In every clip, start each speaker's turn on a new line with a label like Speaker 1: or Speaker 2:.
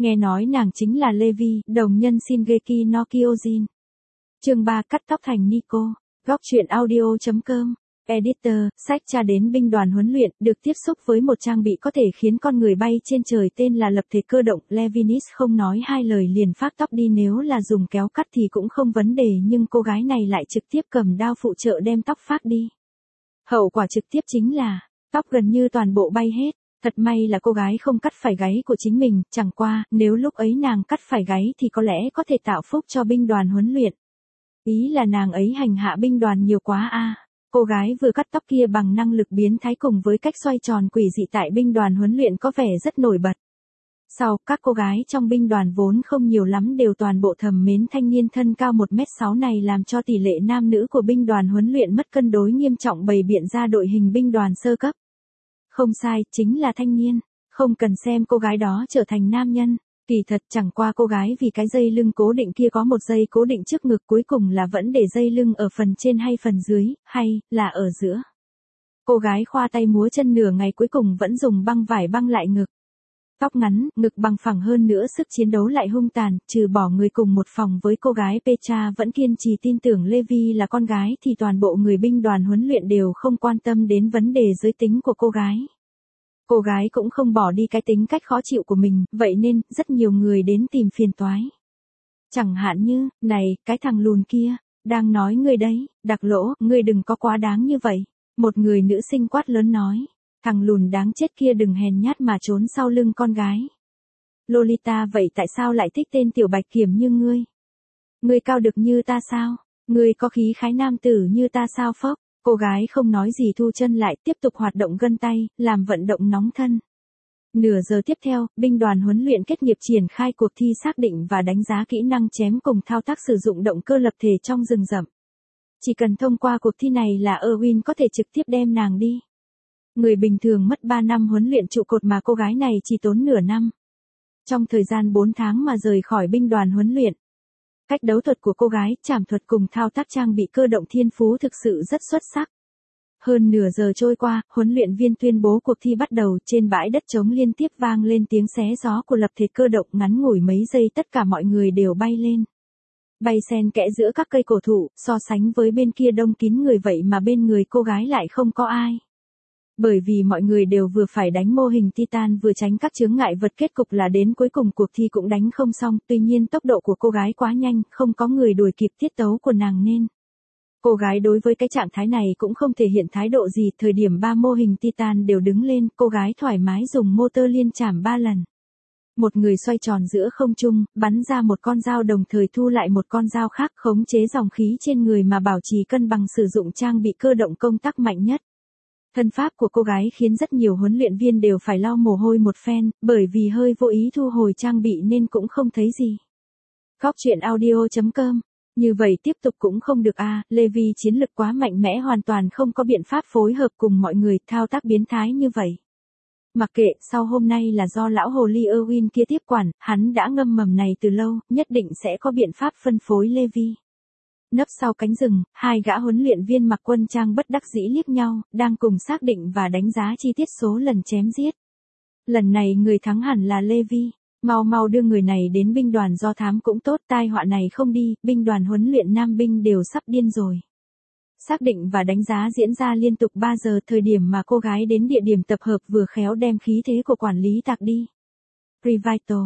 Speaker 1: nghe nói nàng chính là Levi, đồng nhân Shingeki no Kyojin. Chương 3 cắt tóc thành Nico. Góc truyện audio.com. Editor, sách tra đến binh đoàn huấn luyện, được tiếp xúc với một trang bị có thể khiến con người bay trên trời tên là lập thể cơ động. Levinis không nói hai lời liền phác tóc đi, nếu là dùng kéo cắt thì cũng không vấn đề, nhưng cô gái này lại trực tiếp cầm đao phụ trợ đem tóc phác đi. Hậu quả trực tiếp chính là, tóc gần như toàn bộ bay hết. Thật may là cô gái không cắt phải gáy của chính mình, chẳng qua, nếu lúc ấy nàng cắt phải gáy thì có lẽ có thể tạo phúc cho binh đoàn huấn luyện. Ý là nàng ấy hành hạ binh đoàn nhiều quá a. Cô gái vừa cắt tóc kia bằng năng lực biến thái cùng với cách xoay tròn quỷ dị tại binh đoàn huấn luyện có vẻ rất nổi bật. Sau, các cô gái trong binh đoàn vốn không nhiều lắm đều toàn bộ thầm mến thanh niên thân cao 1m6 này, làm cho tỷ lệ nam nữ của binh đoàn huấn luyện mất cân đối nghiêm trọng, bày biện ra đội hình binh đoàn sơ cấp. Không sai, chính là thanh niên, không cần xem cô gái đó trở thành nam nhân. Kỳ thật chẳng qua cô gái vì cái dây lưng cố định kia có một dây cố định trước ngực, cuối cùng là vẫn để dây lưng ở phần trên hay phần dưới, hay là ở giữa. Cô gái khoa tay múa chân nửa ngày cuối cùng vẫn dùng băng vải băng lại ngực. Tóc ngắn, ngực bằng phẳng hơn nữa, sức chiến đấu lại hung tàn, trừ bỏ người cùng một phòng với cô gái Petra vẫn kiên trì tin tưởng Levi là con gái thì toàn bộ người binh đoàn huấn luyện đều không quan tâm đến vấn đề giới tính của cô gái. Cô gái cũng không bỏ đi cái tính cách khó chịu của mình, vậy nên, rất nhiều người đến tìm phiền toái. Chẳng hạn như, này, cái thằng lùn kia, đang nói ngươi đấy, Đặc Lỗ, ngươi đừng có quá đáng như vậy. Một người nữ sinh quát lớn nói, thằng lùn đáng chết kia đừng hèn nhát mà trốn sau lưng con gái. Lolita, vậy tại sao lại thích tên tiểu bạch kiểm như ngươi? Ngươi cao được như ta sao? Ngươi có khí khái nam tử như ta sao phốc? Cô gái không nói gì, thu chân lại, tiếp tục hoạt động gân tay, làm vận động nóng thân. Nửa giờ tiếp theo, binh đoàn huấn luyện kết nghiệp triển khai cuộc thi xác định và đánh giá kỹ năng chém cùng thao tác sử dụng động cơ lập thể trong rừng rậm. Chỉ cần thông qua cuộc thi này là Erwin có thể trực tiếp đem nàng đi. Người bình thường mất 3 năm huấn luyện trụ cột mà cô gái này chỉ tốn nửa năm. Trong thời gian 4 tháng mà rời khỏi binh đoàn huấn luyện. Cách đấu thuật của cô gái, trảm thuật cùng thao tác trang bị cơ động thiên phú thực sự rất xuất sắc. Hơn nửa giờ trôi qua, huấn luyện viên tuyên bố cuộc thi bắt đầu. Trên bãi đất trống liên tiếp vang lên tiếng xé gió của lập thể cơ động, ngắn ngủi mấy giây tất cả mọi người đều bay lên. Bay xen kẽ giữa các cây cổ thụ, so sánh với bên kia đông kín người vậy mà bên người cô gái lại không có ai. Bởi vì mọi người đều vừa phải đánh mô hình Titan vừa tránh các chướng ngại vật, kết cục là đến cuối cùng cuộc thi cũng đánh không xong, tuy nhiên tốc độ của cô gái quá nhanh, không có người đuổi kịp tiết tấu của nàng nên. Cô gái đối với cái trạng thái này cũng không thể hiện thái độ gì, thời điểm 3 mô hình Titan đều đứng lên, cô gái thoải mái dùng motor liên chạm 3 lần. Một người xoay tròn giữa không trung, bắn ra một con dao đồng thời thu lại một con dao khác, khống chế dòng khí trên người mà bảo trì cân bằng, sử dụng trang bị cơ động công tắc mạnh nhất. Thân pháp của cô gái khiến rất nhiều huấn luyện viên đều phải lau mồ hôi một phen, bởi vì hơi vô ý thu hồi trang bị nên cũng không thấy gì. Góc truyện audio.com. Như vậy tiếp tục cũng không được a, Levi chiến lực quá mạnh mẽ, hoàn toàn không có biện pháp phối hợp cùng mọi người, thao tác biến thái như vậy. Mặc kệ, sau hôm nay là do lão hồ ly Erwin kia tiếp quản, hắn đã ngâm mầm này từ lâu, nhất định sẽ có biện pháp phân phối Levi. Nấp sau cánh rừng, hai gã huấn luyện viên mặc quân trang bất đắc dĩ liếc nhau, đang cùng xác định và đánh giá chi tiết số lần chém giết. Lần này người thắng hẳn là Levi, mau đưa người này đến binh đoàn do thám cũng tốt, tai họa này không đi, binh đoàn huấn luyện nam binh đều sắp điên rồi. Xác định và đánh giá diễn ra liên tục 3 giờ, thời điểm mà cô gái đến địa điểm tập hợp vừa khéo đem khí thế của quản lý tạc đi. Revital,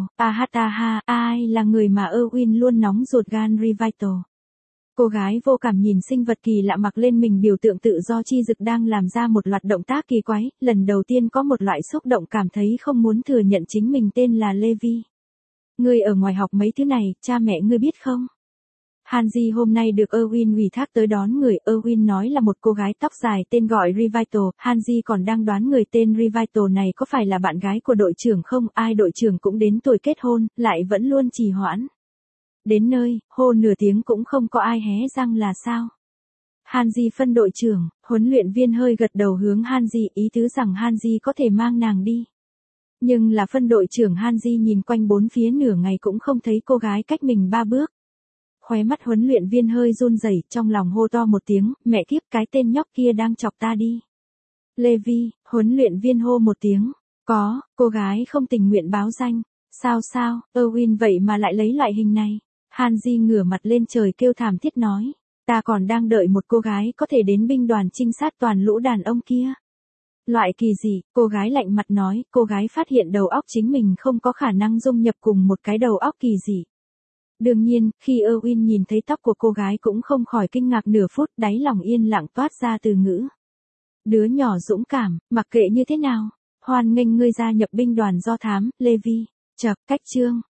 Speaker 1: ai là người mà Erwin luôn nóng ruột gan? Revital. Cô gái vô cảm nhìn sinh vật kỳ lạ mặc lên mình biểu tượng tự do chi dực đang làm ra một loạt động tác kỳ quái, lần đầu tiên có một loại xúc động cảm thấy không muốn thừa nhận chính mình tên là Levi. Ngươi ở ngoài học mấy thứ này, cha mẹ ngươi biết không? Hanji hôm nay được Erwin ủy thác tới đón người, Erwin nói là một cô gái tóc dài tên gọi Revital, Hanji còn đang đoán người tên Revital này có phải là bạn gái của đội trưởng không, ai đội trưởng cũng đến tuổi kết hôn, lại vẫn luôn trì hoãn. Đến nơi, hô nửa tiếng cũng không có ai hé răng là sao? Hanji phân đội trưởng, huấn luyện viên hơi gật đầu hướng Hanji, ý tứ rằng Hanji có thể mang nàng đi. Nhưng là phân đội trưởng Hanji nhìn quanh bốn phía nửa ngày cũng không thấy cô gái cách mình 3 bước. Khóe mắt huấn luyện viên hơi run rẩy, trong lòng hô to một tiếng, mẹ kiếp, cái tên nhóc kia đang chọc ta đi. Levi, huấn luyện viên hô một tiếng, có, cô gái không tình nguyện báo danh. Sao, Erwin vậy mà lại lấy loại hình này. Hanji ngửa mặt lên trời kêu thảm thiết nói. Ta còn đang đợi một cô gái có thể đến binh đoàn trinh sát toàn lũ đàn ông kia. Loại kỳ gì, cô gái lạnh mặt nói, cô gái phát hiện đầu óc chính mình không có khả năng dung nhập cùng một cái đầu óc kỳ dị. Đương nhiên, khi Erwin nhìn thấy tóc của cô gái cũng không khỏi kinh ngạc nửa phút, đáy lòng yên lặng toát ra từ ngữ. Đứa nhỏ dũng cảm, mặc kệ như thế nào. Hoan nghênh ngươi gia nhập binh đoàn do thám, Levi. Chậc, cách chương.